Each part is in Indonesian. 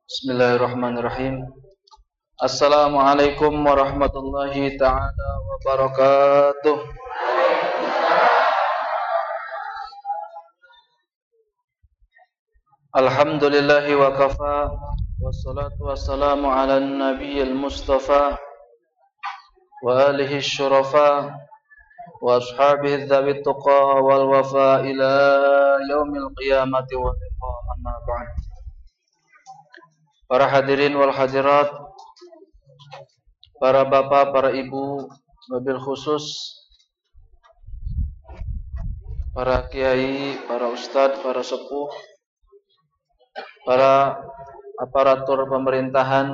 Bismillahirrahmanirrahim. Assalamualaikum warahmatullahi ta'ala wabarakatuh. Alhamdulillahi wa kafa, wassalatu wassalamu ala nabiyil mustafa wa alihi syurafa wa ashabihi dhawit tuqa wal wafa ila yaumil qiyamati wa liqa, amma ba'd. Para hadirin wal hadirat, para bapak, para ibu, wabil khusus para kiai, para ustadz, para sepuh, para aparatur pemerintahan,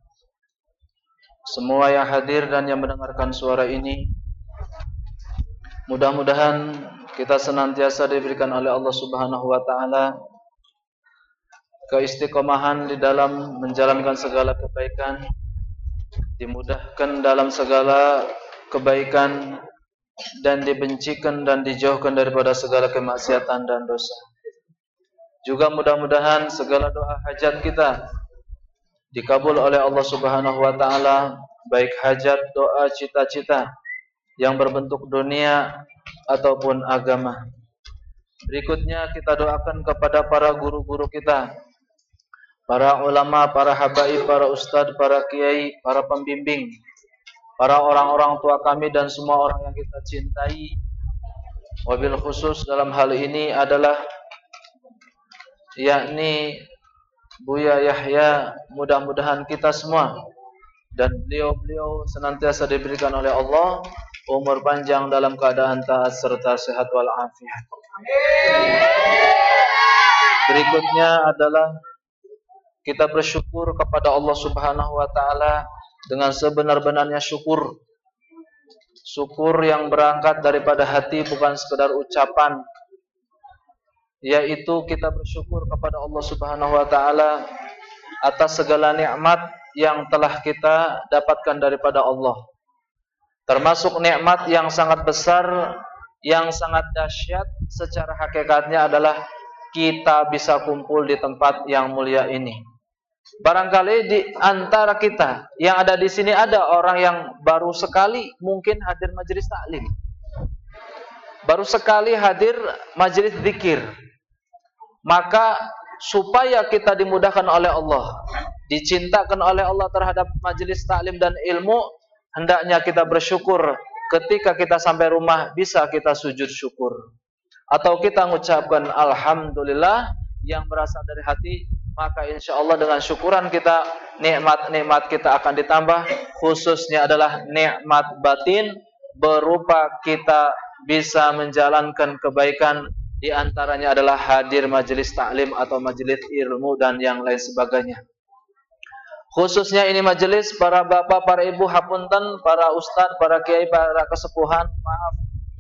semua yang hadir dan yang mendengarkan suara ini, mudah-mudahan kita senantiasa diberikan oleh Allah Subhanahu wa taala keistiqomahan di dalam menjalankan segala kebaikan, dimudahkan dalam segala kebaikan, dan dibencikan dan dijauhkan daripada segala kemaksiatan dan dosa. Juga mudah-mudahan segala doa hajat kita dikabul oleh Allah Subhanahu wa taala, baik hajat, doa, cita-cita yang berbentuk dunia ataupun agama. Berikutnya kita doakan kepada para guru-guru kita, para ulama, para habaib, para ustadz, para kiai, para pembimbing, para orang-orang tua kami dan semua orang yang kita cintai. Wabil khusus dalam hal ini adalah yakni Buya Yahya, mudah-mudahan kita semua dan beliau-beliau senantiasa diberikan oleh Allah umur panjang dalam keadaan taat serta sehat wal afiat. Berikutnya adalah kita bersyukur kepada Allah Subhanahu wa taala dengan sebenar-benarnya syukur. Syukur yang berangkat daripada hati, bukan sekedar ucapan. Yaitu kita bersyukur kepada Allah Subhanahu wa taala atas segala nikmat yang telah kita dapatkan daripada Allah. Termasuk nikmat yang sangat besar, yang sangat dahsyat secara hakikatnya adalah kita bisa kumpul di tempat yang mulia ini. Barangkali di antara kita yang ada di sini ada orang yang baru sekali mungkin hadir majelis taklim, baru sekali hadir majelis zikir. Maka supaya kita dimudahkan oleh Allah, dicintakan oleh Allah terhadap majelis taklim dan ilmu, hendaknya kita bersyukur ketika kita sampai rumah bisa kita sujud syukur, atau kita mengucapkan alhamdulillah yang berasal dari hati. Maka insya Allah dengan syukuran kita, nikmat-nikmat kita akan ditambah. Khususnya adalah nikmat batin, berupa kita bisa menjalankan kebaikan. Di antaranya adalah hadir majelis taklim atau majelis ilmu dan yang lain sebagainya. Khususnya ini majelis para bapak, para ibu, hapunten, para ustadz, para kiai, para kesepuhan, maaf,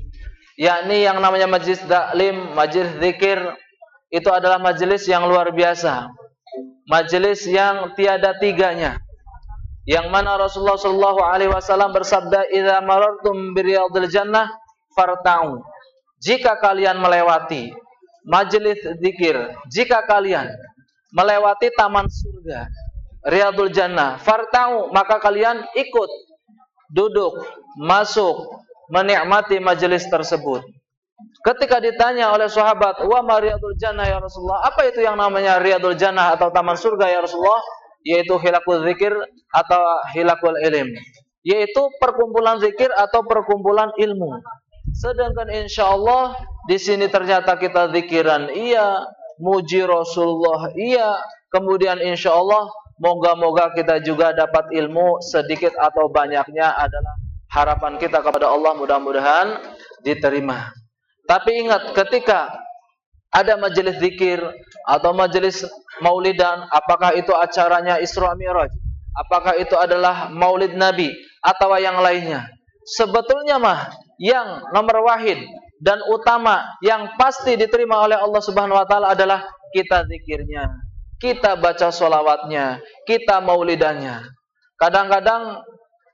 yakni yang namanya majelis taklim, majelis zikir, itu adalah majelis yang luar biasa, majelis yang tiada tiganya, yang mana Rasulullah SAW bersabda, "Idza marartum biriyadil jannah farta'u." Jika kalian melewati majelis zikir, jika kalian melewati taman surga, Riyadul Jannah, farta'u, maka kalian ikut duduk, masuk, menikmati majelis tersebut. Ketika ditanya oleh sahabat, "Wa ma Riyadul Jannah ya Rasulullah?" Apa itu yang namanya Riyadul Jannah atau taman surga ya Rasulullah? Yaitu hilakul zikir atau hilakul ilm, yaitu perkumpulan zikir atau perkumpulan ilmu. Sedangkan insyaallah di sini ternyata kita zikiran iya, muji Rasulullah iya, kemudian insyaallah moga-moga kita juga dapat ilmu, sedikit atau banyaknya adalah harapan kita kepada Allah, mudah-mudahan diterima. Tapi ingat, ketika ada majelis zikir atau majelis maulidan, apakah itu acaranya Isra Mi'raj, apakah itu adalah maulid Nabi atau yang lainnya, sebetulnya mah yang nomor wahid dan utama yang pasti diterima oleh Allah Subhanahu wa taala adalah kita zikirnya, kita baca sholawatnya, kita maulidannya. Kadang-kadang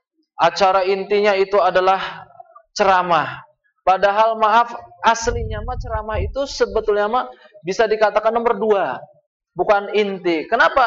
acara intinya itu adalah ceramah. Padahal maaf, aslinya mah ceramah itu sebetulnya mah bisa dikatakan nomor 2, bukan inti. Kenapa?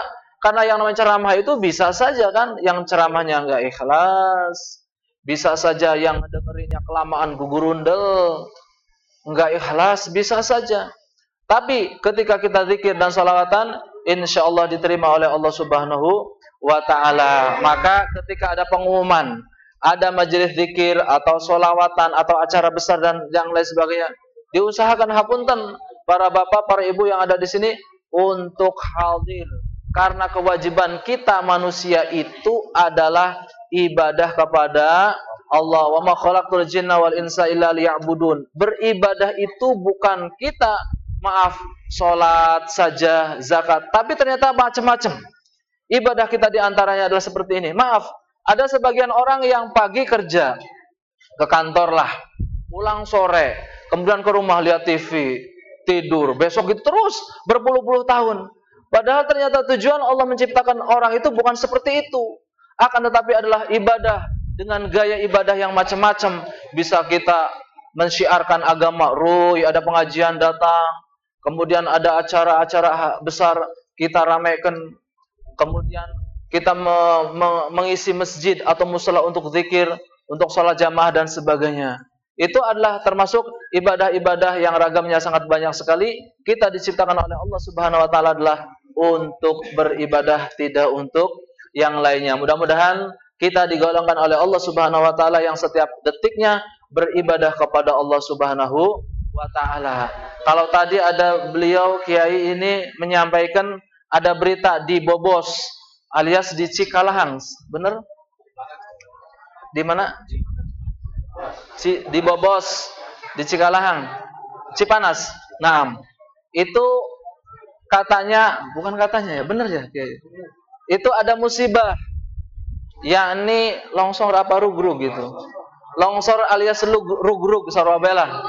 Karena yang namanya ceramah itu bisa saja kan yang ceramahnya enggak ikhlas, bisa saja yang dengerinnya kelamaan gugurundel, enggak ikhlas, bisa saja. Tapi ketika kita zikir dan salawatan, insyaallah diterima oleh Allah Subhanahu wa taala. Maka ketika ada pengumuman, ada majelis zikir atau salawatan atau acara besar dan yang lain sebagainya, diusahakan hapunten para bapak, para ibu yang ada di sini untuk hadir. Karena kewajiban kita manusia itu adalah ibadah kepada Allah. Wa ma khalaqtul jinna wal insa illa liya'budun. Beribadah itu bukan kita salat saja, zakat, tapi ternyata macam-macam. Ibadah kita diantaranya adalah seperti ini. Maaf, ada sebagian orang yang pagi kerja, ke kantor lah, pulang sore, kemudian ke rumah lihat TV, tidur, besok gitu terus berpuluh-puluh tahun. Padahal ternyata tujuan Allah menciptakan orang itu bukan seperti itu. Akan tetapi adalah ibadah dengan gaya ibadah yang macam-macam. Bisa kita mensyiarkan agama, ada pengajian datang, kemudian ada acara-acara besar kita ramaikan, kemudian kita mengisi masjid atau musala untuk zikir, untuk salat jamaah dan sebagainya. Itu adalah termasuk ibadah-ibadah yang ragamnya sangat banyak sekali. Kita diciptakan oleh Allah Subhanahu wa taala adalah untuk beribadah, tidak untuk yang lainnya. Mudah-mudahan kita digolongkan oleh Allah Subhanahu wa taala yang setiap detiknya beribadah kepada Allah Subhanahu wa taala. Kalau tadi ada beliau kiai ini menyampaikan ada berita di Bobos alias di Cikalahang, benar? Di mana? Di Bobos, di Cikalahang, Cipanas. Naam. Itu katanya, bukan katanya ya, benar ya? Itu ada musibah, yakni longsor apa rugrug gitu. Longsor alias rugrug sarwabela.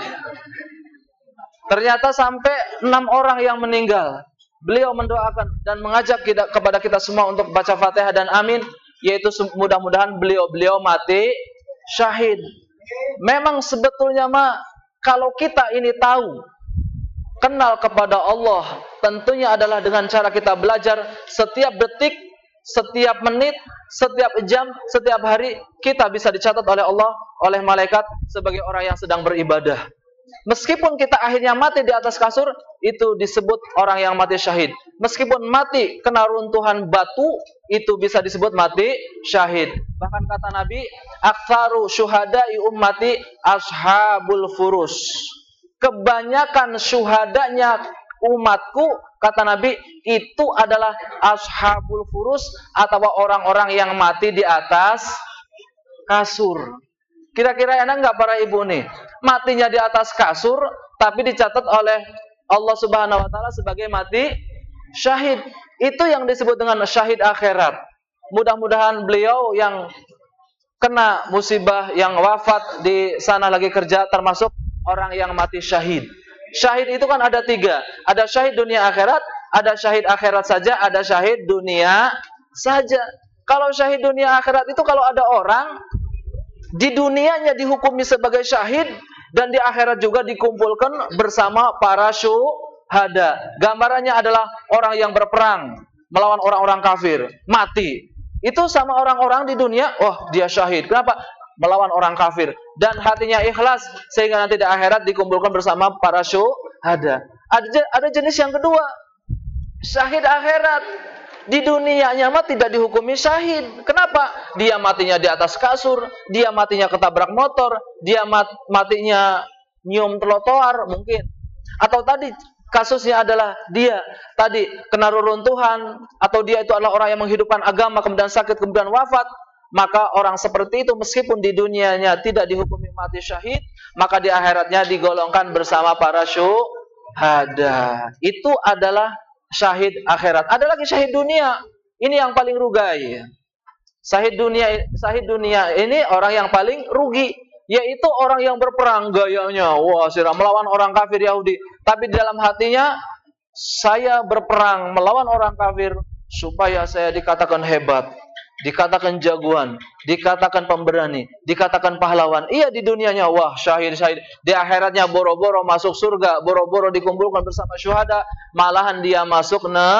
Ternyata sampai 6 orang yang meninggal. Beliau mendoakan dan mengajak kepada kita semua untuk baca Fatihah dan amin, yaitu mudah-mudahan beliau mati syahid. Memang sebetulnya kalau kita ini tahu, kenal kepada Allah, tentunya adalah dengan cara kita belajar setiap detik, setiap menit, setiap jam, setiap hari, kita bisa dicatat oleh Allah, oleh malaikat sebagai orang yang sedang beribadah. Meskipun kita akhirnya mati di atas kasur, itu disebut orang yang mati syahid. Meskipun mati kena runtuhan batu, itu bisa disebut mati syahid. Bahkan kata Nabi, aktsaru syuhada'i ummati ashabul furus. Kebanyakan syuhadanya umatku, kata Nabi, itu adalah ashabul furus, atau orang-orang yang mati di atas kasur. Kira-kira enak nggak para ibu nih? Matinya di atas kasur, tapi dicatat oleh Allah Subhanahu wa taala sebagai mati syahid. Itu yang disebut dengan syahid akhirat. Mudah-mudahan beliau yang kena musibah, yang wafat di sana lagi kerja, termasuk orang yang mati syahid. Syahid itu kan ada 3. Ada syahid dunia akhirat, ada syahid akhirat saja, ada syahid dunia saja. Kalau syahid dunia akhirat itu kalau ada orang di dunianya dihukumi sebagai syahid dan di akhirat juga dikumpulkan bersama para syuhada. Gambarannya adalah orang yang berperang melawan orang-orang kafir, mati. Itu sama orang-orang di dunia, dia syahid. Kenapa? Melawan orang kafir dan hatinya ikhlas sehingga nanti di akhirat dikumpulkan bersama para syuhada. Ada jenis yang kedua, syahid akhirat. Di dunianya tidak dihukumi syahid. Kenapa? Dia matinya di atas kasur, dia matinya ketabrak motor, dia matinya nyium trotoar mungkin. Atau tadi kasusnya adalah dia tadi kena reruntuhan, atau dia itu adalah orang yang menghidupkan agama kemudian sakit kemudian wafat. Maka orang seperti itu meskipun di dunianya tidak dihukumi mati syahid, maka di akhiratnya digolongkan bersama para syuhada. Itu adalah syahid akhirat. Ada lagi syahid dunia. Ini yang paling rugi. Syahid dunia ini orang yang paling rugi, yaitu orang yang berperang gayanya, melawan orang kafir Yahudi. Tapi di dalam hatinya, saya berperang melawan orang kafir supaya saya dikatakan hebat, dikatakan jagoan, dikatakan pemberani, dikatakan pahlawan. Iya, di dunianya syahid. Di akhiratnya boro-boro masuk surga, boro-boro dikumpulkan bersama syuhada, malahan dia masuk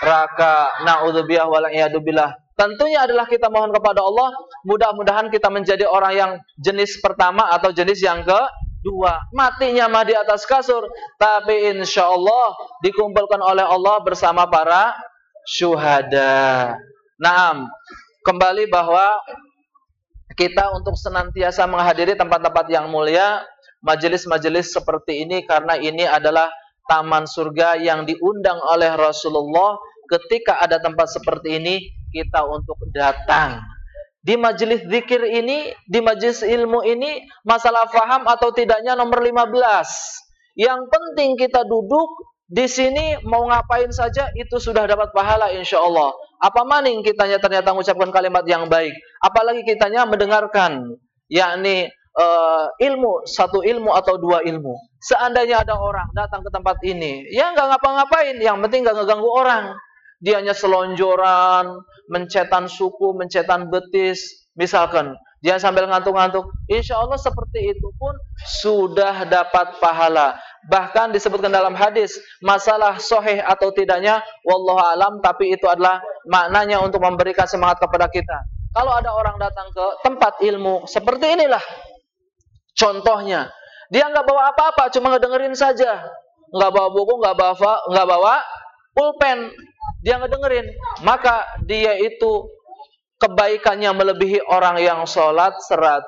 raka, na'udzubillah wala'iyadzubillah. Tentunya adalah kita mohon kepada Allah, mudah-mudahan kita menjadi orang yang jenis pertama atau jenis yang kedua. Matinya mah di atas kasur, tapi insya Allah dikumpulkan oleh Allah bersama para syuhada. Naam, kembali bahwa kita untuk senantiasa menghadiri tempat-tempat yang mulia, majelis-majelis seperti ini, karena ini adalah taman surga yang diundang oleh Rasulullah. Ketika ada tempat seperti ini, kita untuk datang. Di majelis zikir ini, di majelis ilmu ini, masalah faham atau tidaknya nomor 15. Yang penting kita duduk di sini, mau ngapain saja itu sudah dapat pahala insya Allah. Apa maning kitanya ternyata mengucapkan kalimat yang baik, apalagi kitanya mendengarkan, yakni ilmu, satu ilmu atau dua ilmu. Seandainya ada orang datang ke tempat ini, ya nggak ngapa-ngapain, yang penting nggak ngeganggu orang. Dianya selonjoran, mencetan suku, mencetan betis, misalkan dia sambil ngantuk-ngantuk, insya Allah seperti itu pun sudah dapat pahala. Bahkan disebutkan dalam hadis, masalah sahih atau tidaknya wallahu alam, tapi itu adalah maknanya untuk memberikan semangat kepada kita. Kalau ada orang datang ke tempat ilmu seperti inilah contohnya, dia nggak bawa apa-apa, cuma ngedengerin saja, nggak bawa buku, nggak bawa pulpen, dia ngedengerin, maka dia itu kebaikannya melebihi orang yang sholat 100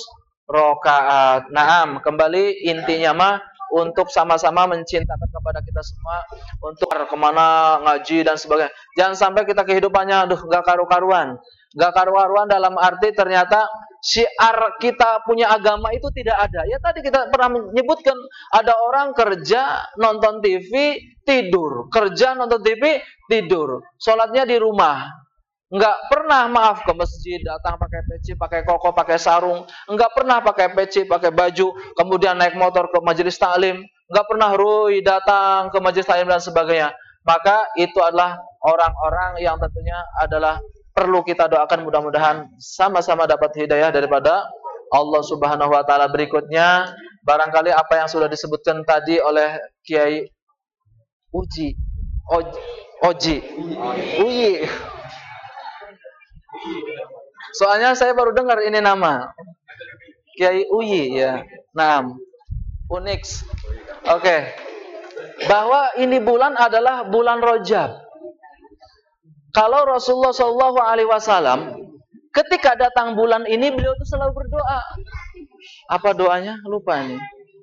rakaat. Naam, kembali intinya mah untuk sama-sama mencintakan kepada kita semua, untuk kemana ngaji dan sebagainya. Jangan sampai kita kehidupannya gak karu-karuan. Gak karu-karuan dalam arti ternyata syiar kita punya agama itu tidak ada. Ya tadi kita pernah menyebutkan, ada orang kerja, nonton TV, tidur. Kerja, nonton TV, tidur. Sholatnya di rumah. Enggak pernah ke masjid, datang pakai peci, pakai koko, pakai sarung. Enggak pernah pakai peci, pakai baju, kemudian naik motor ke majelis taklim. Enggak pernah datang ke majelis taklim dan sebagainya. Maka itu adalah orang-orang yang tentunya adalah perlu kita doakan, mudah-mudahan sama-sama dapat hidayah daripada Allah Subhanahu wa taala. Berikutnya, barangkali apa yang sudah disebutkan tadi oleh Kiai Uyi. Soalnya saya baru dengar ini nama Kiai Uyi ya. Naam. Unix. Oke. Bahwa ini bulan adalah bulan Rajab. Kalau Rasulullah SAW ketika datang bulan ini, beliau itu selalu berdoa. Apa doanya? Lupa nih.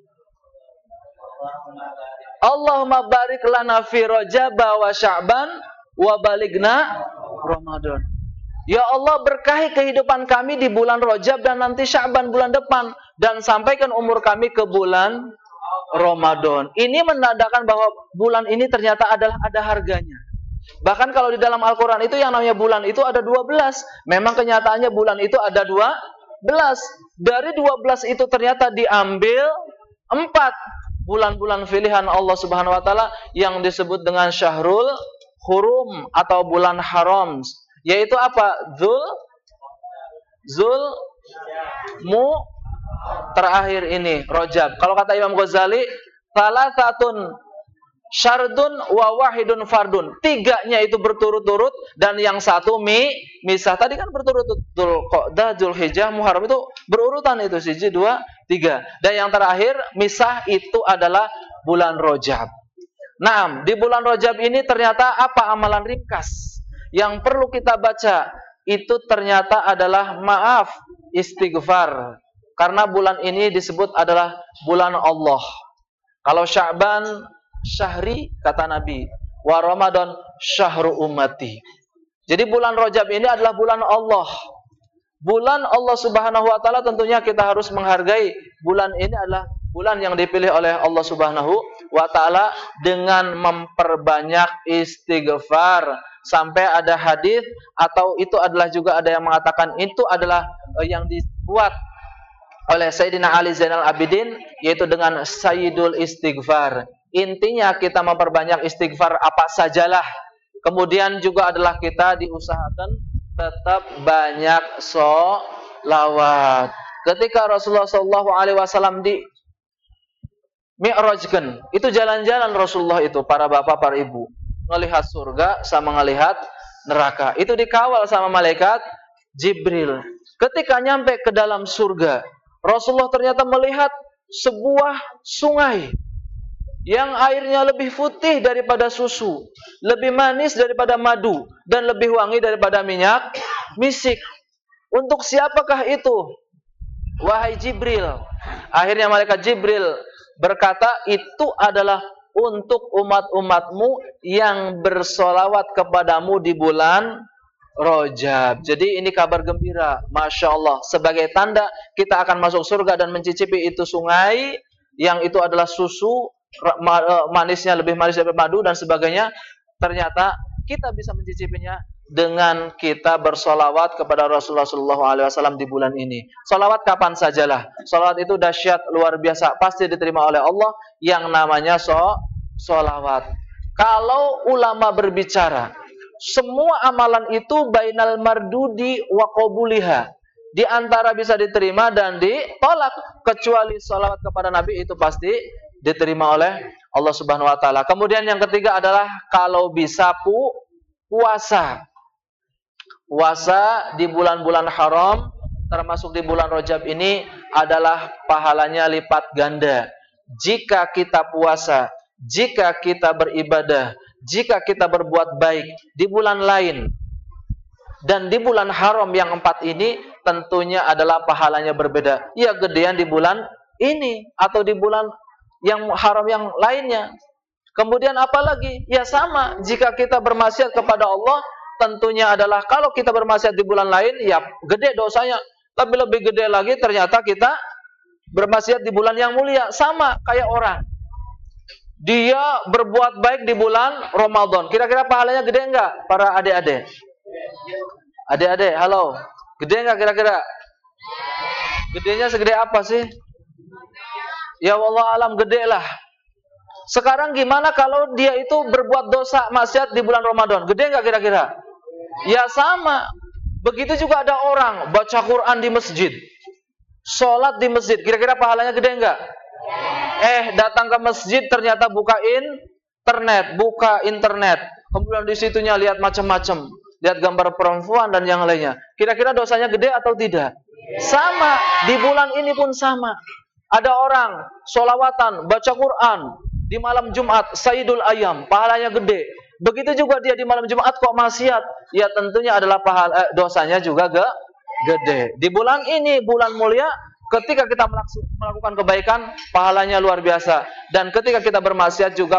Allahumma barik lana fi Rajab wa Sya'ban wa balighna Ramadan. Ya Allah, berkahi kehidupan kami di bulan Rajab dan nanti Sya'ban bulan depan, dan sampaikan umur kami ke bulan Ramadan. Ini menandakan bahwa bulan ini ternyata ada harganya. Bahkan kalau di dalam Al-Quran itu yang namanya bulan itu ada 12. Memang kenyataannya bulan itu ada 12. Dari 12 itu ternyata diambil 4 bulan-bulan pilihan Allah Subhanahu wa taala yang disebut dengan Syahrul Hurum atau bulan haram. Yaitu apa? Terakhir ini Rajab. Kalau kata Imam Ghazali, salasatun syardun wa wahidun fardun. 3-nya itu berturut-turut dan yang satu misah. Tadi kan berturut-turut, Dzulqa'dah, Dzulhijjah, Muharram itu berurutan itu 1, 2, 3. Dan yang terakhir misah itu adalah bulan Rajab. Naam, di bulan Rajab ini ternyata apa amalan ringkas yang perlu kita baca? Itu ternyata adalah maaf, istighfar. Karena bulan ini disebut adalah bulan Allah. Kalau Sya'ban syahri, kata Nabi, wa Ramadan syahru ummati. Jadi bulan Rajab ini adalah bulan Allah. Bulan Allah Subhanahu wa taala, tentunya kita harus menghargai bulan ini adalah bulan yang dipilih oleh Allah Subhanahu wa taala dengan memperbanyak istighfar. Sampai ada hadis atau itu adalah juga ada yang mengatakan itu adalah yang dibuat oleh Sayyidina Ali Zainal Abidin, yaitu dengan Sayyidul Istighfar. Intinya kita memperbanyak istighfar apa sajalah. Kemudian juga adalah kita diusahakan tetap banyak sholawat. Ketika Rasulullah SAW di Mi'rajkan, itu jalan-jalan Rasulullah itu, para bapak, para ibu. melihat surga sama melihat neraka. Itu dikawal sama malaikat Jibril. Ketika nyampe ke dalam surga, Rasulullah ternyata melihat sebuah sungai yang airnya lebih putih daripada susu, lebih manis daripada madu, dan lebih wangi daripada minyak misik. Untuk siapakah itu? Wahai Jibril. Akhirnya malaikat Jibril berkata, itu adalah untuk umat-umatmu yang bersolawat kepadamu di bulan Rajab. Jadi ini kabar gembira, Masya Allah. Sebagai tanda kita akan masuk surga dan mencicipi itu sungai, yang itu adalah susu, manisnya lebih manis daripada madu dan sebagainya. Ternyata kita bisa mencicipinya dengan kita bersolawat kepada Rasulullah SAW di bulan ini. Solawat kapan sajalah. Solawat itu dahsyat, luar biasa, pasti diterima oleh Allah. Yang namanya solawat. Kalau ulama berbicara, semua amalan itu bainal mardudi wa qabuliha, di antara bisa diterima dan ditolak, kecuali salawat kepada Nabi itu pasti diterima oleh Allah Subhanahu wa taala. Kemudian yang ketiga adalah kalau bisa puasa. Puasa di bulan-bulan haram, termasuk di bulan Rajab ini, adalah pahalanya lipat ganda. Jika kita puasa, jika kita beribadah, jika kita berbuat baik di bulan lain dan di bulan haram yang 4 ini, tentunya adalah pahalanya berbeda. Ya gedean di bulan ini atau di bulan yang haram yang lainnya. Kemudian apalagi? Ya sama, jika kita bermaksiat kepada Allah, tentunya adalah kalau kita bermaksiat di bulan lain, ya gede dosanya. Tapi lebih gede lagi ternyata kita bermaksiat di bulan yang mulia. Sama kayak orang, dia berbuat baik di bulan Ramadan. Kira-kira pahalanya gede enggak para adik-adik? Adik-adik, halo. Gede enggak kira-kira? Gedenya segede apa sih? Ya Allah alam, gede lah. Sekarang gimana kalau dia itu berbuat dosa maksiat di bulan Ramadan? Gede enggak kira-kira? Ya sama. Begitu juga ada orang baca Quran di masjid, sholat di masjid. Kira-kira pahalanya gede enggak? Datang ke masjid ternyata buka internet, kemudian di situnya lihat macam-macam, lihat gambar perempuan dan yang lainnya. Kira-kira dosanya gede atau tidak? Sama, di bulan ini pun sama. Ada orang sholawatan, baca Quran di malam Jumat, Sayyidul Ayyam, pahalanya gede. Begitu juga dia di malam Jumat kok maksiat, ya tentunya adalah dosanya juga gede. Di bulan ini, bulan mulia, ketika kita melakukan kebaikan, pahalanya luar biasa. Dan ketika kita bermaksiat juga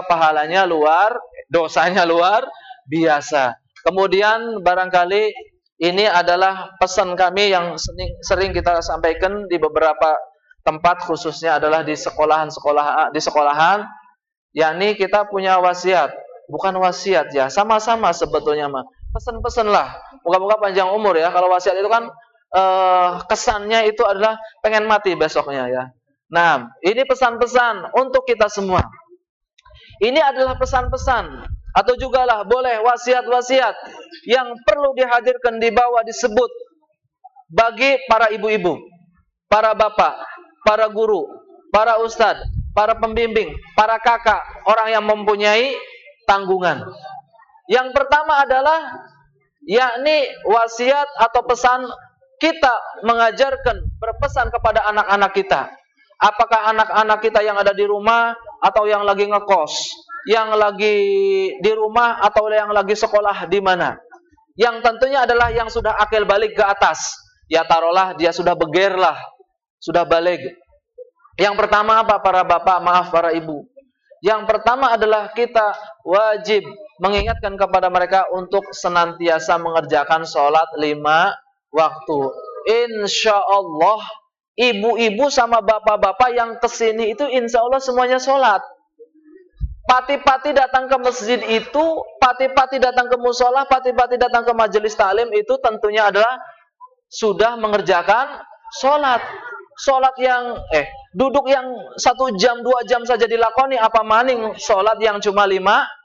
dosanya luar biasa. Kemudian barangkali ini adalah pesan kami yang sering kita sampaikan di beberapa tempat, khususnya adalah di sekolahan, yakni kita punya wasiat. Bukan wasiat ya, sama-sama sebetulnya mah. Pesan-pesan lah. Moga-moga panjang umur ya. Kalau wasiat itu kan kesannya itu adalah pengen mati besoknya ya. Nah, ini pesan-pesan untuk kita semua. Ini adalah pesan-pesan atau juga lah boleh wasiat-wasiat yang perlu dihadirkan, dibawa, disebut bagi para ibu-ibu, para bapak, para guru, para ustadz, para pembimbing, para kakak, orang yang mempunyai tanggungan. Yang pertama adalah yakni wasiat atau pesan kita mengajarkan, berpesan kepada anak-anak kita. Apakah anak-anak kita yang ada di rumah atau yang lagi ngekos, yang lagi di rumah atau yang lagi sekolah di mana? Yang tentunya adalah yang sudah akil balik ke atas. Ya taruhlah dia sudah beger lah, sudah balik. Yang pertama apa para bapak, maaf para ibu? Yang pertama adalah kita wajib mengingatkan kepada mereka untuk senantiasa mengerjakan sholat 5 waktu. Insya Allah ibu-ibu sama bapak-bapak yang kesini itu insya Allah semuanya sholat. Pati-pati datang ke masjid itu, pati-pati datang ke musola, pati-pati datang ke majelis taklim itu tentunya adalah sudah mengerjakan sholat. Sholat yang duduk yang 1 jam 2 jam saja dilakoni, apa maning sholat yang cuma 5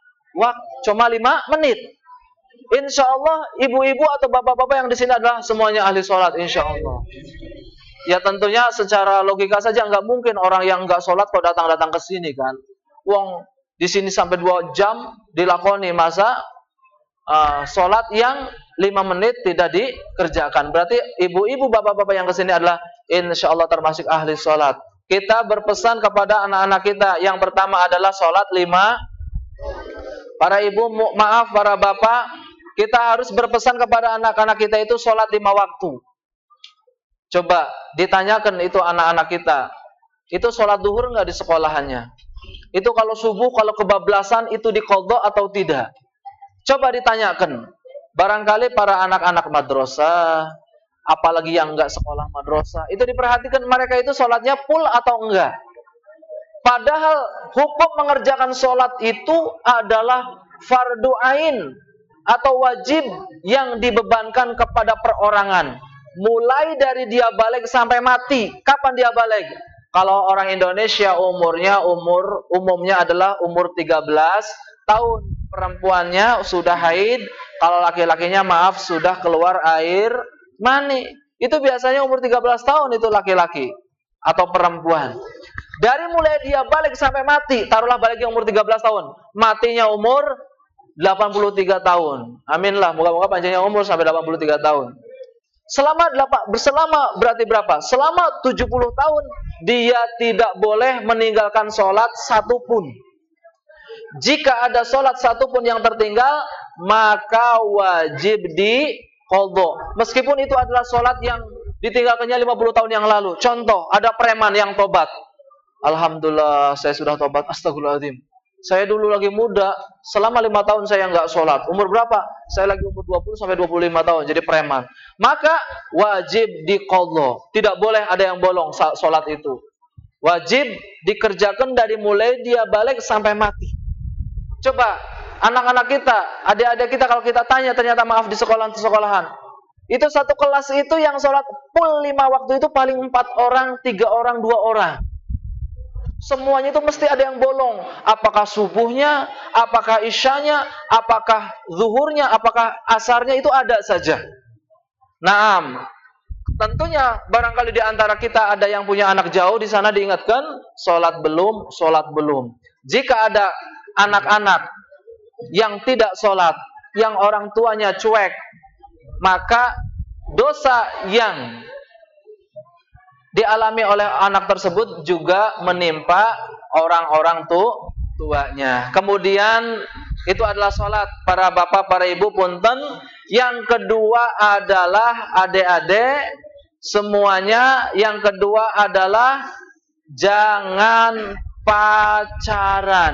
menit. Insya Allah ibu-ibu atau bapak-bapak yang di sini adalah semuanya ahli sholat insya Allah. Ya tentunya secara logika saja nggak mungkin orang yang nggak sholat kok datang-datang ke sini kan. Wong di sini sampai 2 jam dilakoni, masa sholat yang 5 menit tidak dikerjakan. Berarti ibu-ibu, bapak-bapak yang kesini adalah insya Allah termasuk ahli sholat. Kita berpesan kepada anak-anak kita, yang pertama adalah sholat 5. Para ibu, maaf para bapak, kita harus berpesan kepada anak-anak kita itu sholat 5 waktu. Coba ditanyakan itu anak-anak kita, itu sholat duhur nggak di sekolahannya? Itu kalau subuh, kalau kebablasan itu diqadha atau tidak? Coba ditanyakan. Barangkali para anak-anak madrasah, apalagi yang enggak sekolah madrasah, itu diperhatikan mereka itu sholatnya full atau enggak. Padahal hukum mengerjakan sholat itu adalah fardu ain atau wajib yang dibebankan kepada perorangan. Mulai dari dia balik sampai mati. Kapan dia balik? Kalau orang Indonesia umumnya adalah umur 13 tahun. Perempuannya sudah haid, kalau laki-lakinya maaf sudah keluar air mani. Itu biasanya umur 13 tahun itu laki-laki atau perempuan. Dari mulai dia balik sampai mati, taruhlah baliknya umur 13 tahun, matinya umur 83 tahun. Amin lah, moga-moga panjangnya umur sampai 83 tahun. Selama berarti berapa? Selama 70 tahun dia tidak boleh meninggalkan sholat satupun. Jika ada sholat satupun yang tertinggal, maka wajib diqadha. Meskipun itu adalah sholat yang ditinggalkannya 50 tahun yang lalu. Contoh, ada preman yang tobat. Alhamdulillah, saya sudah tobat. Astagfirullahaladzim. Saya dulu lagi muda, selama 5 tahun saya nggak sholat. Umur berapa? Saya lagi umur 20 sampai 25 tahun, jadi preman. Maka wajib diqadha. Tidak boleh ada yang bolong sholat itu. Wajib dikerjakan dari mulai dia balik sampai mati. Coba anak-anak kita, adik-adik kita, kalau kita tanya ternyata maaf di sekolahan, itu satu kelas itu yang sholat full 5 waktu itu paling 4 orang, 3 orang, 2 orang. Semuanya itu mesti ada yang bolong. Apakah subuhnya, apakah isyanya, apakah zuhurnya, apakah asarnya, itu ada saja. Naam. Tentunya barangkali di antara kita ada yang punya anak jauh, di sana diingatkan sholat belum, sholat belum. Jika ada anak-anak yang tidak sholat, yang orang tuanya cuek, maka dosa yang dialami oleh anak tersebut juga menimpa orang-orang tuanya. Kemudian itu adalah sholat para bapak, para ibu, punten. Yang kedua adalah adik-adik semuanya. Yang kedua adalah jangan pacaran.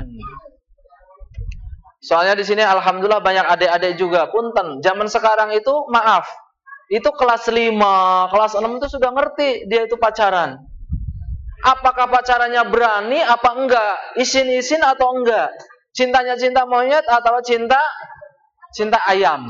Soalnya di sini alhamdulillah banyak adik-adik juga. Punten, zaman sekarang itu maaf, itu kelas 5, kelas 6 itu sudah ngerti dia itu pacaran. Apakah pacarannya berani apa enggak? Isin-isin atau enggak? Cintanya cinta monyet atau cinta ayam?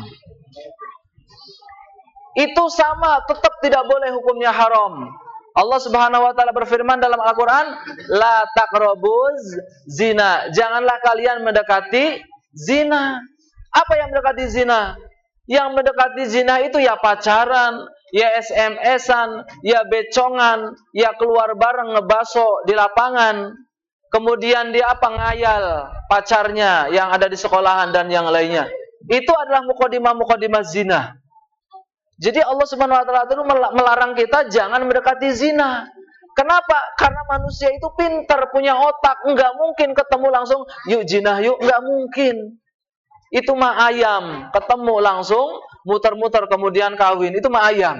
Itu sama, tetap tidak boleh, hukumnya haram. Allah Subhanahu wa taala berfirman dalam Al-Qur'an, la taqrabuz zina. Janganlah kalian mendekati zina. Apa yang mendekati zina? Yang mendekati zina itu ya pacaran, ya SMS-an, ya becongan, ya keluar bareng ngebaso di lapangan. Kemudian dia apa? Ngayal pacarnya yang ada di sekolahan dan yang lainnya. Itu adalah mukadimah zina. Jadi Allah Subhanahu wa taala itu melarang kita jangan mendekati zina. Kenapa? Karena manusia itu pintar, punya otak, enggak mungkin ketemu langsung yuk zina yuk, enggak mungkin. Itu mah ayam, ketemu langsung muter-muter kemudian kawin, itu mah ayam.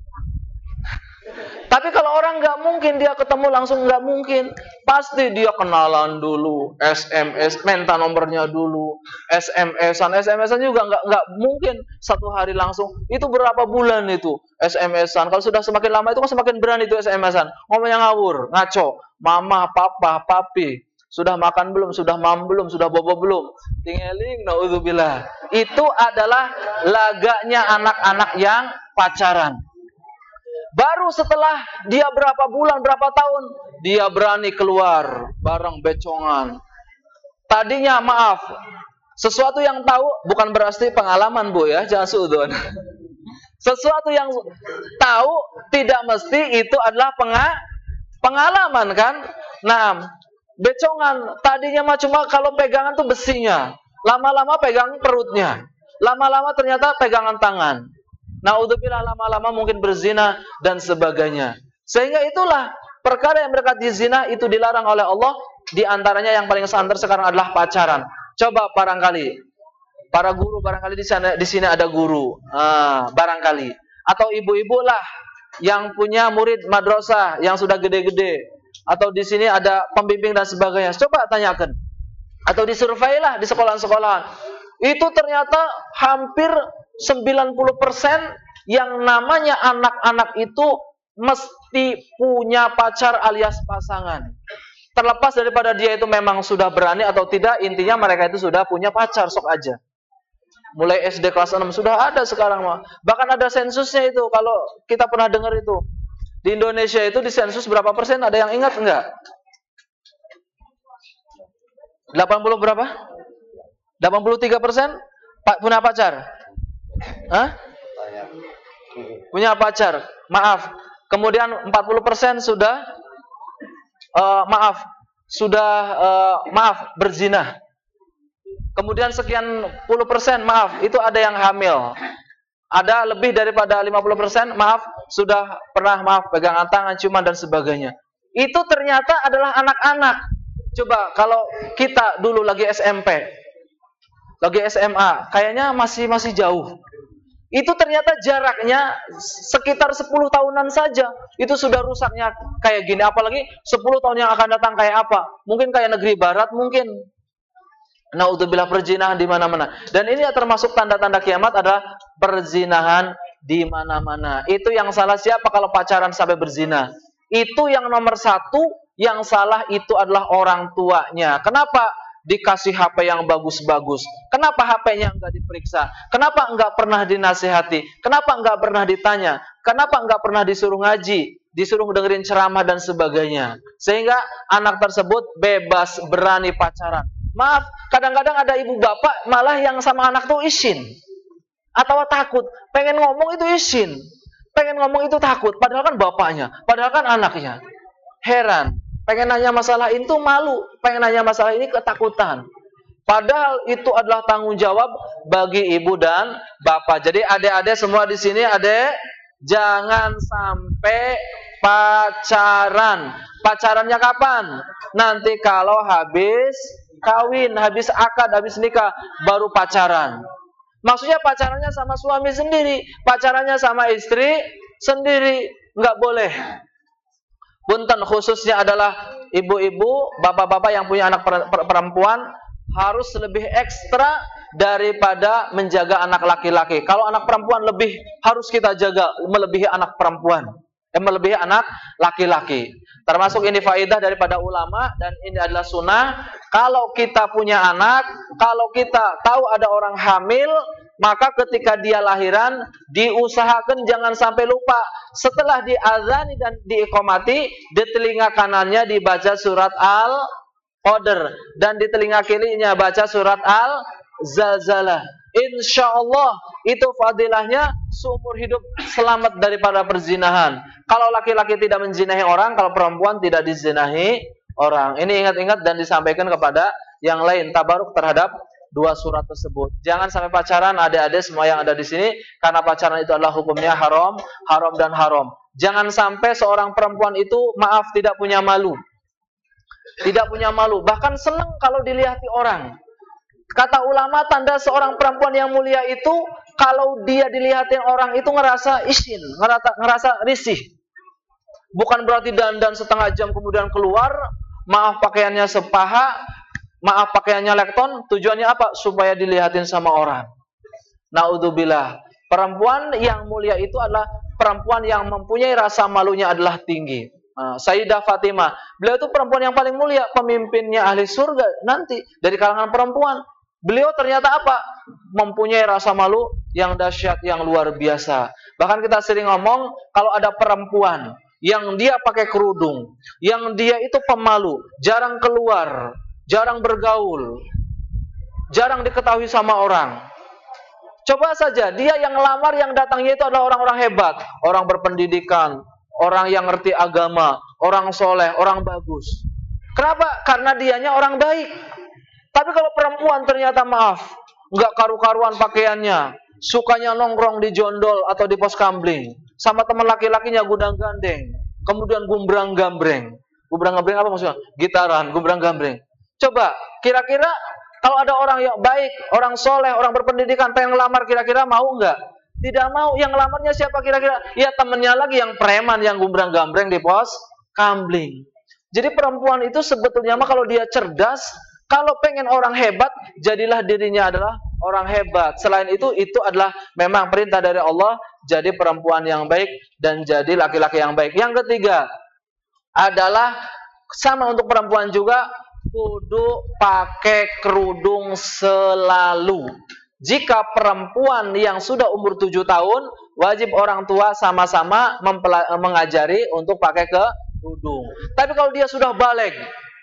Tapi kalau orang nggak mungkin dia ketemu langsung, nggak mungkin. Pasti dia kenalan dulu, SMS, minta nomornya dulu, SMS-an juga nggak mungkin satu hari langsung. Itu berapa bulan itu SMS-an? Kalau sudah semakin lama itu kan semakin berani itu SMS-an. Ngomongnya ngawur, ngaco, mama, papa, papi. Sudah makan belum? Sudah mam belum? Sudah bobo belum? Tingeling, naudzubillah. Itu adalah laganya anak-anak yang pacaran. Baru setelah dia berapa bulan, berapa tahun, dia berani keluar bareng becongan. Tadinya maaf, sesuatu yang tahu bukan berarti pengalaman, Bu ya, jangan suudzon. Sesuatu yang tahu tidak mesti itu adalah pengalaman kan? Nah, becongan. Tadinya mah cuma kalau pegangan tuh besinya. Lama-lama pegang perutnya. Lama-lama ternyata pegangan tangan. Naudzubillah, lama-lama mungkin berzina dan sebagainya. Sehingga itulah perkara yang mendekati zina itu dilarang oleh Allah. Di antaranya yang paling santer sekarang adalah pacaran. Coba barangkali para guru, barangkali di sini ada guru, barangkali, atau ibu-ibu lah yang punya murid madrasah yang sudah gede-gede, atau di sini ada pembimbing dan sebagainya. Coba tanyakan, atau disurvei lah di sekolah-sekolahan. Itu ternyata hampir 90% yang namanya anak-anak itu mesti punya pacar alias pasangan. Terlepas daripada dia itu memang sudah berani atau tidak, intinya mereka itu sudah punya pacar, sok aja. Mulai SD kelas 6 sudah ada sekarang mah. Bahkan ada sensusnya itu, kalau kita pernah dengar itu. Di Indonesia itu di sensus berapa persen, ada yang ingat enggak? 80 berapa? 83% punya pacar. Hah? Punya pacar. Maaf. Kemudian 40% sudah berzina. Kemudian sekian puluh persen, maaf, itu ada yang hamil. Ada lebih daripada 50%, maaf, sudah pernah, pegangan tangan, ciuman dan sebagainya. Itu ternyata adalah anak-anak. Coba kalau kita dulu lagi SMP, lagi SMA, kayaknya masih jauh. Itu ternyata jaraknya sekitar 10 tahunan saja. Itu sudah rusaknya kayak gini. Apalagi 10 tahun yang akan datang kayak apa? Mungkin kayak negeri barat, mungkin. Naudzubillah, perzinahan di mana-mana. Dan ini termasuk tanda-tanda kiamat adalah perzinahan di mana-mana. Itu yang salah siapa kalau pacaran sampai berzina? Itu yang nomor satu, yang salah itu adalah orang tuanya. Kenapa dikasih HP yang bagus-bagus? Kenapa HP-nya enggak diperiksa? Kenapa enggak pernah dinasihati? Kenapa enggak pernah ditanya? Kenapa enggak pernah disuruh ngaji? Disuruh dengerin ceramah dan sebagainya? Sehingga anak tersebut bebas berani pacaran. Maaf, kadang-kadang ada ibu bapak malah yang sama anak tuh izin. Atau takut. Pengen ngomong itu izin. Pengen ngomong itu takut. Padahal kan bapaknya. Padahal kan anaknya. Heran. Pengen nanya masalah itu malu. Pengen nanya masalah ini ketakutan. Padahal itu adalah tanggung jawab bagi ibu dan bapak. Jadi adik-adik semua di sini, adik, jangan sampai pacaran. Pacarannya kapan? Nanti kalau habis kawin, habis akad, habis nikah, baru pacaran. Maksudnya pacarannya sama suami sendiri, pacarannya sama istri sendiri, nggak boleh. Punten, khususnya adalah ibu-ibu, bapak-bapak yang punya anak perempuan harus lebih ekstra daripada menjaga anak laki-laki. Kalau anak perempuan lebih harus kita jaga melebihi anak perempuan, melebihi anak laki-laki. Termasuk ini faedah daripada ulama dan ini adalah sunnah. Kalau kita punya anak, kalau kita tahu ada orang hamil, maka ketika dia lahiran diusahakan jangan sampai lupa. Setelah diazani dan diiqamati, di telinga kanannya dibaca surat Al-Qadr dan di telinga kirinya baca surat Al-Zalzalah. Insyaallah itu fadilahnya seumur hidup selamat daripada perzinahan. Kalau laki-laki tidak menzinahi orang, kalau perempuan tidak dizinahi orang. Ini ingat-ingat dan disampaikan kepada yang lain, tabaruk terhadap dua surat tersebut. Jangan sampai pacaran, adik-adik semua yang ada di sini, karena pacaran itu adalah hukumnya haram, haram dan haram. Jangan sampai seorang perempuan itu maaf tidak punya malu. Tidak punya malu, bahkan senang kalau dilihati orang. Kata ulama, tanda seorang perempuan yang mulia itu kalau dia dilihatin orang itu ngerasa isin, ngerasa risih. Bukan berarti dandan setengah jam kemudian keluar, maaf pakaiannya sepaha, maaf pakaiannya lekton, tujuannya apa? Supaya dilihatin sama orang. Naudzubillah. Perempuan yang mulia itu adalah perempuan yang mempunyai rasa malunya adalah tinggi. Sayyidah Fatimah, beliau itu perempuan yang paling mulia, pemimpinnya ahli surga nanti dari kalangan perempuan. Beliau ternyata apa? Mempunyai rasa malu yang dahsyat, yang luar biasa. Bahkan kita sering ngomong, kalau ada perempuan yang dia pakai kerudung, yang dia itu pemalu, jarang keluar, jarang bergaul, jarang diketahui sama orang. Coba saja, dia yang ngelamar, yang datangnya itu adalah orang-orang hebat, orang berpendidikan, orang yang ngerti agama, orang soleh, orang bagus. Kenapa? Karena dianya orang baik. Tapi kalau perempuan ternyata maaf, nggak karu-karuan pakaiannya, sukanya nongkrong di jondol atau di pos kamling, sama teman laki-lakinya gudang gandeng, kemudian gumbrang gambreng. Gumbrang gambreng apa maksudnya? Gitaran, gumbrang gambreng. Coba, kira-kira kalau ada orang yang baik, orang soleh, orang berpendidikan, pengen ngelamar, kira-kira mau nggak? Tidak mau. Yang ngelamarnya siapa kira-kira? Ya temennya lagi yang preman, yang gumbrang gambreng di pos kamling. Jadi perempuan itu sebetulnya mah kalau dia cerdas, kalau pengen orang hebat, jadilah dirinya adalah orang hebat. Selain itu adalah memang perintah dari Allah, jadi perempuan yang baik dan jadi laki-laki yang baik. Yang ketiga adalah sama untuk perempuan juga, kudu pakai kerudung selalu. Jika perempuan yang sudah umur 7 tahun, wajib orang tua sama-sama mengajari untuk pakai kerudung. Tapi kalau dia sudah balik,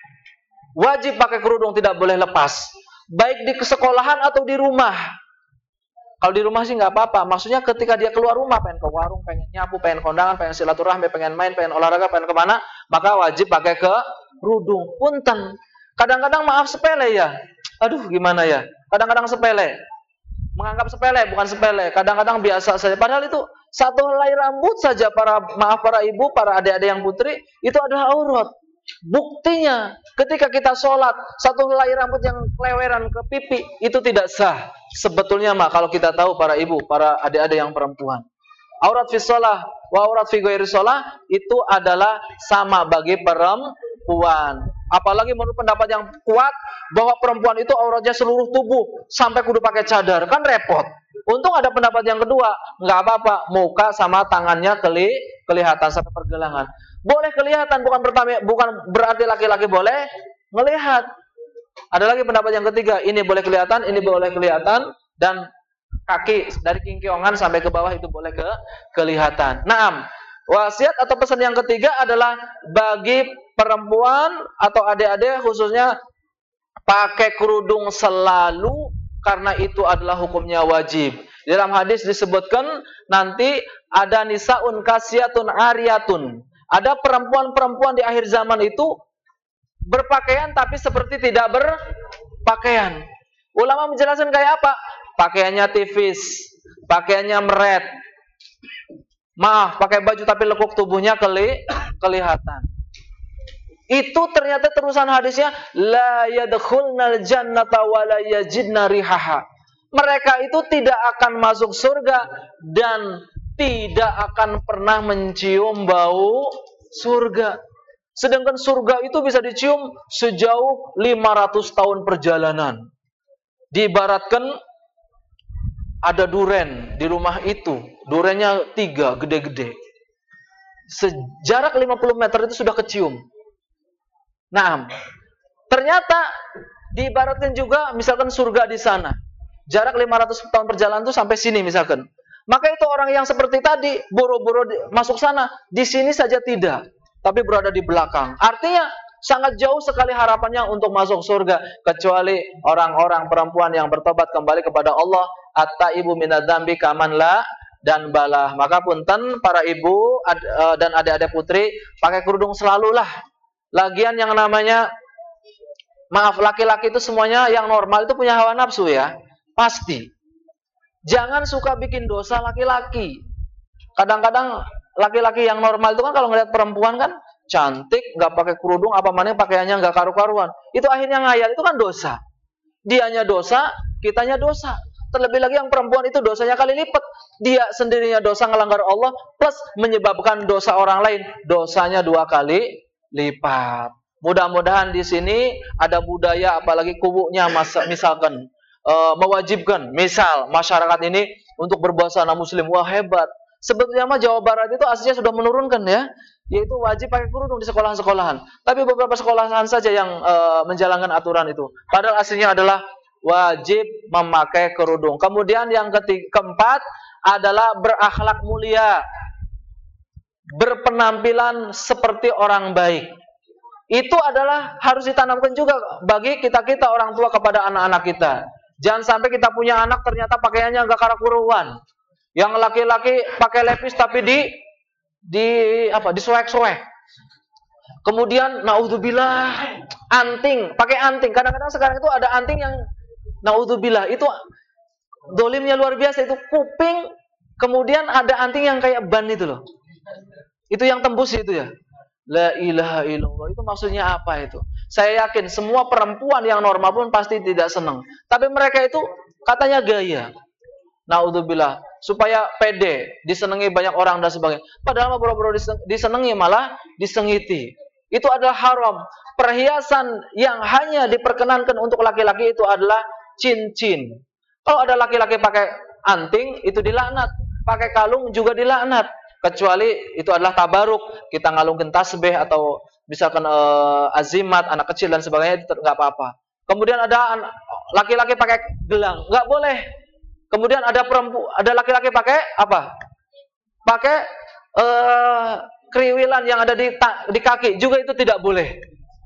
wajib pakai kerudung, tidak boleh lepas. Baik di sekolahan atau di rumah. Kalau di rumah sih nggak apa-apa. Maksudnya ketika dia keluar rumah, pengen ke warung, pengen nyapu, pengen kondangan, pengen silaturahmi, pengen main, pengen olahraga, pengen kemana, maka wajib pakai kerudung. Punten. Kadang-kadang maaf sepele ya. Aduh gimana ya. Kadang-kadang sepele. Menganggap sepele, bukan sepele. Kadang-kadang biasa saja. Padahal itu satu helai rambut saja para ibu, para adik-adik yang putri, itu adalah aurat. Buktinya, ketika kita sholat, satu helai rambut yang keleweran ke pipi, itu tidak sah. Sebetulnya mah kalau kita tahu para ibu, para adik-adik yang perempuan. Aurat fi shalah wa aurat fi ghairi shalah itu adalah sama bagi perempuan. Apalagi menurut pendapat yang kuat bahwa perempuan itu auratnya seluruh tubuh sampai kudu pakai cadar, kan repot. Untung ada pendapat yang kedua, nggak apa-apa, muka sama tangannya kelihatan sampai pergelangan. Boleh kelihatan, bukan berarti laki-laki boleh melihat. Ada lagi pendapat yang ketiga, ini boleh kelihatan, ini boleh kelihatan, dan kaki dari kingkiongan sampai ke bawah itu boleh kelihatan. Naam. Wasiat atau pesan yang ketiga adalah bagi perempuan atau adik-adik khususnya pakai kerudung selalu karena itu adalah hukumnya wajib. Di dalam hadis disebutkan nanti ada nisaun kasiyatun ariyatun. Ada perempuan-perempuan di akhir zaman itu berpakaian tapi seperti tidak berpakaian. Ulama menjelaskan kayak apa? Pakaiannya tipis, pakaiannya meret. Maaf, pakai baju tapi lekuk tubuhnya kelihatan. Itu ternyata terusan hadisnya la yadkhulnal jannata wa la yajidna rihaha. Mereka itu tidak akan masuk surga dan tidak akan pernah mencium bau surga. Sedangkan surga itu bisa dicium sejauh 500 tahun perjalanan. Diibaratkan ada duren di rumah itu, durennya 3 gede-gede. Sejarak 50 meter itu sudah kecium. Nah, ternyata diibaratkan juga misalkan surga di sana. Jarak 500 tahun perjalanan itu sampai sini misalkan. Maka itu orang yang seperti tadi boro-boro masuk sana, di sini saja tidak, tapi berada di belakang. Artinya sangat jauh sekali harapannya untuk masuk surga, kecuali orang-orang perempuan yang bertobat kembali kepada Allah, at-taibu minadz-dzambi kaman la dan balah. Maka punten para ibu dan adik-adik putri pakai kerudung selalulah. Lagian yang namanya maaf laki-laki itu semuanya yang normal itu punya hawa nafsu ya. Pasti. Jangan suka bikin dosa laki-laki. Kadang-kadang laki-laki yang normal itu kan kalau ngeliat perempuan kan cantik, nggak pakai kerudung, apa mana pakaiannya nggak karu-karuan. Itu akhirnya ngayal, itu kan dosa. Dianya dosa, kitanya dosa. Terlebih lagi yang perempuan itu dosanya kali lipat. Dia sendirinya dosa ngelanggar Allah, plus menyebabkan dosa orang lain. Dosanya 2 kali lipat. Mudah-mudahan di sini ada budaya, apalagi kubunya misalkan mewajibkan, misal masyarakat ini untuk berbusana muslim. Wah hebat. Sebetulnya mah Jawa Barat itu aslinya sudah menurunkan ya, yaitu wajib pakai kerudung di sekolahan-sekolahan. Tapi beberapa sekolahan saja yang menjalankan aturan itu. Padahal aslinya adalah wajib memakai kerudung. Kemudian yang keempat adalah berakhlak mulia, berpenampilan seperti orang baik. Itu adalah harus ditanamkan juga bagi kita-kita orang tua kepada anak-anak kita. Jangan sampai kita punya anak ternyata pakaiannya enggak karak-kuruan. Yang laki-laki pakai lepis tapi disuek-suek. Kemudian naudzubillah, anting, pakai anting. Kadang-kadang sekarang itu ada anting yang naudzubillah, itu dolimnya luar biasa. Itu kuping, kemudian ada anting yang kayak ban itu loh. Itu yang tembus itu ya. La ilaha illallah. Itu maksudnya apa itu? Saya yakin semua perempuan yang normal pun pasti tidak senang. Tapi mereka itu katanya gaya. Naudzubillah, supaya pede, disenangi banyak orang dan sebagainya. Padahal boro-boro disenangi malah disengiti. Itu adalah haram. Perhiasan yang hanya diperkenankan untuk laki-laki itu adalah cincin. Kalau ada laki-laki pakai anting, itu dilaknat. Pakai kalung juga dilaknat. Kecuali itu adalah tabaruk. Kita ngalungin tasbih atau misalkan azimat, anak kecil dan sebagainya, itu nggak apa-apa. Kemudian ada laki-laki pakai gelang, nggak boleh. Kemudian ada laki-laki pakai apa? Pakai kriwilan yang ada di kaki, juga itu tidak boleh.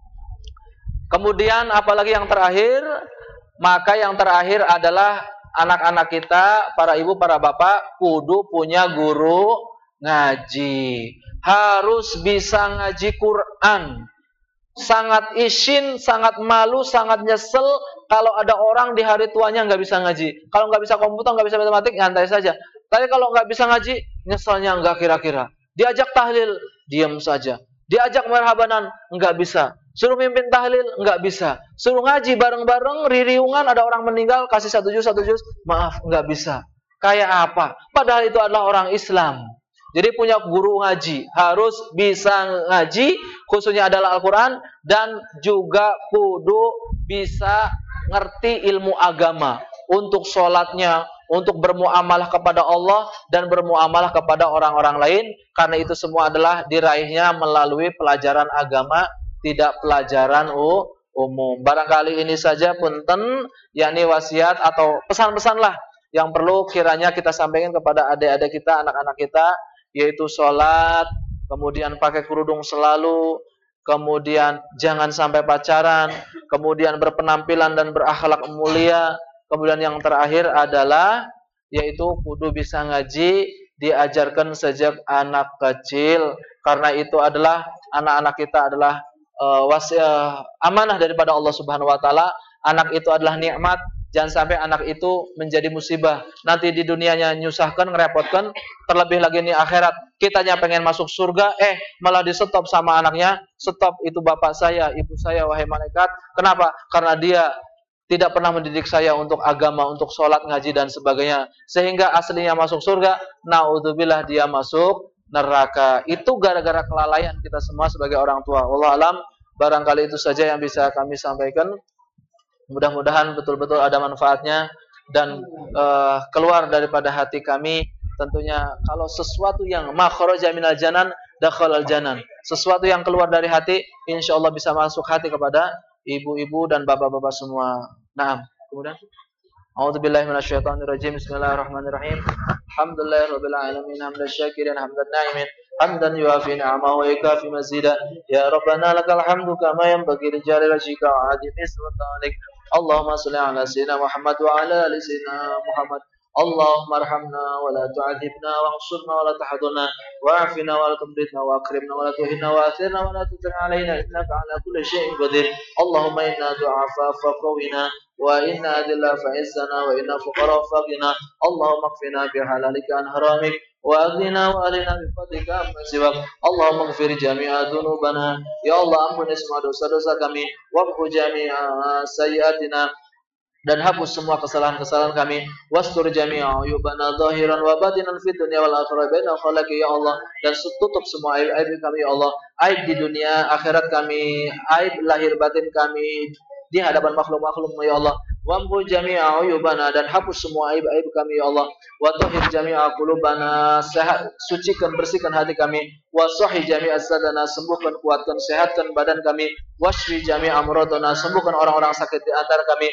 Kemudian apalagi yang terakhir? Maka yang terakhir adalah anak-anak kita, para ibu, para bapak, kudu punya guru ngaji. Harus bisa ngaji Quran. Sangat isin, sangat malu, sangat nyesel kalau ada orang di hari tuanya nggak bisa ngaji. Kalau nggak bisa komputer, nggak bisa matematik, nyantai saja. Tapi kalau nggak bisa ngaji, nyeselnya nggak kira-kira. Diajak tahlil, diam saja. Diajak marhabanan, nggak bisa. Suruh mimpin tahlil, nggak bisa. Suruh ngaji bareng-bareng, ririungan, ada orang meninggal, kasih satu juz, maaf, nggak bisa. Kayak apa? Padahal itu adalah orang Islam. Jadi punya guru ngaji, harus bisa ngaji, khususnya adalah Al-Quran, dan juga kudu bisa ngerti ilmu agama. Untuk sholatnya, untuk bermuamalah kepada Allah, dan bermuamalah kepada orang-orang lain, karena itu semua adalah diraihnya melalui pelajaran agama, tidak pelajaran umum. Barangkali ini saja punten, yakni wasiat atau pesan-pesan lah yang perlu kiranya kita sampaikan kepada adik-adik kita, anak-anak kita, yaitu sholat, kemudian pakai kerudung selalu, kemudian jangan sampai pacaran, kemudian berpenampilan dan berakhlak mulia, kemudian yang terakhir adalah yaitu kudu bisa ngaji, diajarkan sejak anak kecil, karena itu adalah anak-anak kita adalah amanah daripada Allah Subhanahu wa taala. Anak itu adalah nikmat. Jangan sampai anak itu menjadi musibah. Nanti di dunianya nyusahkan, ngerepotkan, terlebih lagi di akhirat. Kitanya pengen masuk surga, malah di-stop sama anaknya. Stop, itu bapak saya, ibu saya, wahai malaikat. Kenapa? Karena dia tidak pernah mendidik saya untuk agama, untuk sholat, ngaji, dan sebagainya. Sehingga aslinya masuk surga, naudzubillah dia masuk neraka. Itu gara-gara kelalaian kita semua sebagai orang tua. Wallahu alam, barangkali itu saja yang bisa kami sampaikan. Mudah-mudahan betul-betul ada manfaatnya dan keluar daripada hati kami. Tentunya kalau sesuatu yang makhraja minal janan dakhalal janan, sesuatu yang keluar dari hati, insyaallah bisa masuk hati kepada ibu-ibu dan bapak-bapak semua. Naam. Kemudian a'udzubillahi minasyaitonirrajim. Bismillahirrahmanirrahim. Alhamdulillahirabbil alamin, hamdan syakiran hamdan na'imin, hamdan yuafi ni'amahu wa yukafi mazida. Ya Rabbana lakal hamdu kama yanbaghi li jalali wajhika wa 'azimi sultanik. Allahumma shalli ala sayyidina Muhammad wa ala ali sayyidina Muhammad. Allahumma arhamna wa la tu'adzibna wa ansurna wa la tahdhurna wa'afina wa la tumritna wa akrimna wa la tuhinna wa athirna wa la tutir alaina innaka ala kulli syai'in qadir. Allahumma inna du'afa faqawina wa inna adilla fa'izzana wa inna fuqara faqina. Allahumma kfina bihalalika an haramik wa aghnina wa alina bi fadlika amman siwak. Allahumma ighfir jami'a dzunubana, ya Allah ampuni semua dosa-dosa kami, wamhu jami'a sayyi'atina, dan hapus semua kesalahan-kesalahan kami, wastur jami'a uyubana zahiran wa batinan fid dunya wal akhirah baina khalaqi ya Allah, dan tutup semua aib-aib kami ya Allah, aib di dunia akhirat kami, aib lahir batin kami di hadapan makhluk-makhluk-Mu ya Allah. Wamhu jami'a uyubana, dan hapus semua aib-aib kami ya Allah. Wa tahhir jami'a qulubana, sucikan bersihkan hati kami. Wa sahih jami'a sadana, sembuhkan kuatkan sehatkan badan kami. Washfi jami'a amradana, sembuhkan orang-orang sakit di antara kami.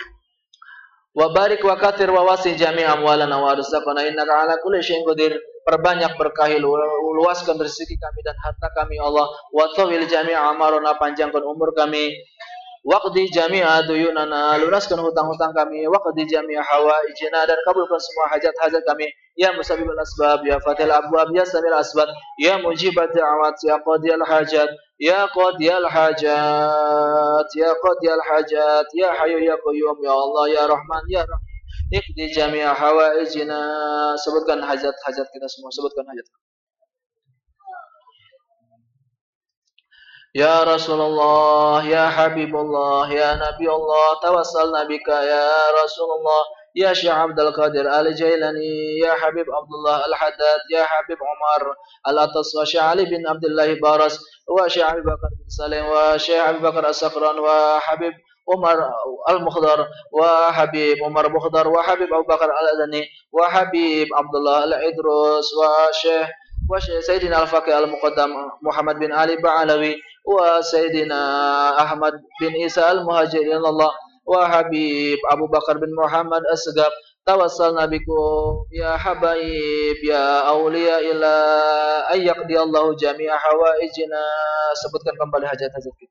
Wa barik wa kathir wa wasi jami'a amwalana wa rizqana innaka ala kulli syai'in qadir. Perbanyak berkahi, luaskan rezeki kami dan harta kami Allah. Wa tawil jami'a amarona, panjangkan umur kami. Waqdi jami'a duyunana, lunaskan hutang-hutang kami. Waqdi jami'a hawaijina, dan kabulkan semua hajat-hajat kami. Ya musabibul asbab, ya fatil abwab, ya samil asbab, ya mujibat da'awat, ya qadiyal hajat, ya qadiyal hajat, ya qadiyal hajat, ya hayu ya qayyum, ya Allah, ya Rahman, ya Rahim. Iqdi jami'a hawaijina. Sebutkan hajat-hajat kita semua, sebutkan hajat. Ya Rasulullah, Ya Habibullah, Ya Nabi Allah, tawassalna bika Ya Rasulullah, Ya Syekh Abdul Qadir Al-Jailani, Ya Habib Abdullah Al-Haddad, Ya Habib Umar Al-Atas, wa Syekh Ali bin Abdullah Baras, wa Syekh Abi Bakar bin Salim, wa Syekh Abi Bakar As-Sakran, wa Habib Umar Al-Mukhdar, wa Habib Umar Mukhdar, wa Habib Abu Bakar Al-Adani, wa Habib Abdullah Al-Idrus, wa Syekh Sayyidina Al-Faqih Al-Muqaddam Muhammad bin Ali Ba'alawi, wa Sayyidina Ahmad bin Isa Al-Muhajir ilallah, wa Habib Abu Bakar bin Muhammad As-Segaf. Tawassalna bikum ya habaib ya awliya ila ayyaqdi Allahu jami'a hawaijina. Sebutkan kembali hajat-hajat kita.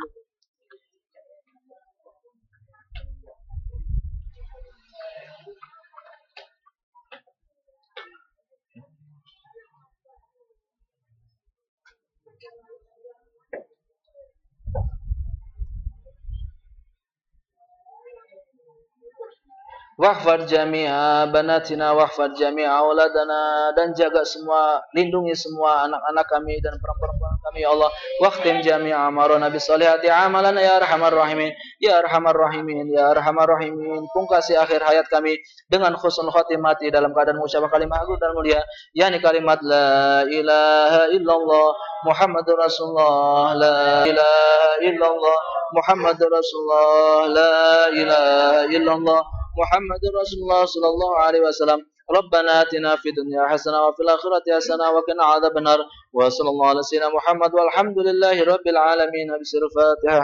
Wahfad jami'a banatina wahfad jami'a auladana, dan jaga semua, lindungi semua anak-anak kami dan perempuan kami ya Allah. Waqtim jami'a amarana bisolihati amalana ya arhamar rahimin, ya arhamar rahimin, ya arhamar rahimin. Pungkasi akhir hayat kami dengan husnul khotimati dalam keadaan mengucapkan kalimat agung dan mulia, yakni kalimat la ilaha illallah Muhammadur Rasulullah, la ilaha illallah Muhammadur Rasulullah, la ilaha illallah محمد رسول الله صلى الله عليه وسلم. ربنا آتنا في الدنيا حسنة وفي الآخرة حسنة وقنا عذاب النار. وصلى الله على سيدنا محمد والحمد لله رب العالمين. بسر الفاتحة.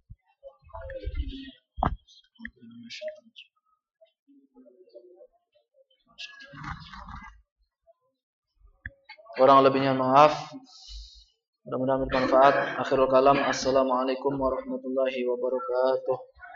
Kurang lebihnya maaf. Mudah-mudahan bermanfaat. Akhirul kalam. Assalamualaikum warahmatullahi wabarakatuh.